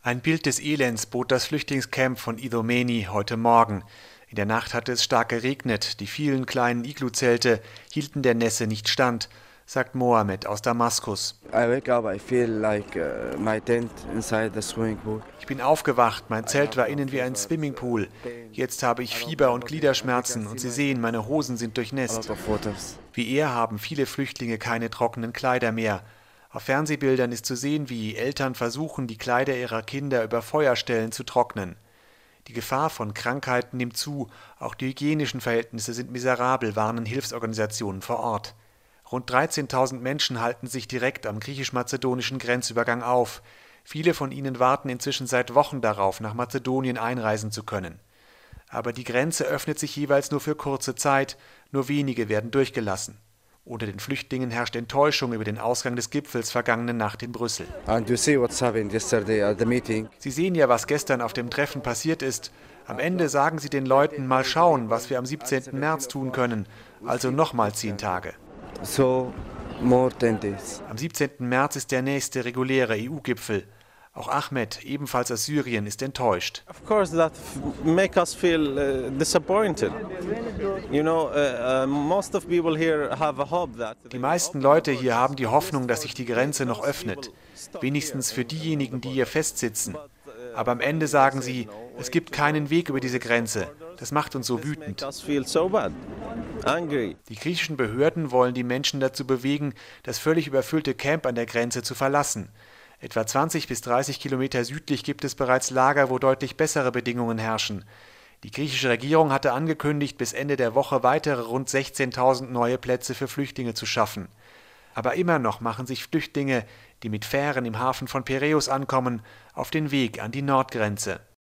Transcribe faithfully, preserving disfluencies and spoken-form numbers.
Ein Bild des Elends bot das Flüchtlingscamp von Idomeni heute Morgen. In der Nacht hatte es stark geregnet, die vielen kleinen Iglu-Zelte hielten der Nässe nicht stand, sagt Mohammed aus Damaskus. Ich bin aufgewacht, mein Zelt war innen wie ein Swimmingpool. Jetzt habe ich Fieber und Gliederschmerzen und Sie sehen, meine Hosen sind durchnässt. Wie er haben viele Flüchtlinge keine trockenen Kleider mehr. Auf Fernsehbildern ist zu sehen, wie Eltern versuchen, die Kleider ihrer Kinder über Feuerstellen zu trocknen. Die Gefahr von Krankheiten nimmt zu, auch die hygienischen Verhältnisse sind miserabel, warnen Hilfsorganisationen vor Ort. Rund dreizehntausend Menschen halten sich direkt am griechisch-mazedonischen Grenzübergang auf. Viele von ihnen warten inzwischen seit Wochen darauf, nach Mazedonien einreisen zu können. Aber die Grenze öffnet sich jeweils nur für kurze Zeit, nur wenige werden durchgelassen. Unter den Flüchtlingen herrscht Enttäuschung über den Ausgang des Gipfels vergangene Nacht in Brüssel. Sie sehen ja, was gestern auf dem Treffen passiert ist. Am Ende sagen Sie den Leuten, mal schauen, was wir am siebzehnten März tun können. Also nochmal zehn Tage. Am siebzehnten März ist der nächste reguläre E U-Gipfel. Auch Ahmed, ebenfalls aus Syrien, ist enttäuscht. Of course that make us feel uh, disappointed. You know, uh, uh, most of people here have a hope that Die meisten Leute hier haben die Hoffnung, dass sich die Grenze noch öffnet. Wenigstens für diejenigen, die hier festsitzen. Aber am Ende sagen sie, es gibt keinen Weg über diese Grenze. Das macht uns so wütend. Die griechischen Behörden wollen die Menschen dazu bewegen, das völlig überfüllte Camp an der Grenze zu verlassen. Etwa zwanzig bis dreißig Kilometer südlich gibt es bereits Lager, wo deutlich bessere Bedingungen herrschen. Die griechische Regierung hatte angekündigt, bis Ende der Woche weitere rund sechzehntausend neue Plätze für Flüchtlinge zu schaffen. Aber immer noch machen sich Flüchtlinge, die mit Fähren im Hafen von Piräus ankommen, auf den Weg an die Nordgrenze.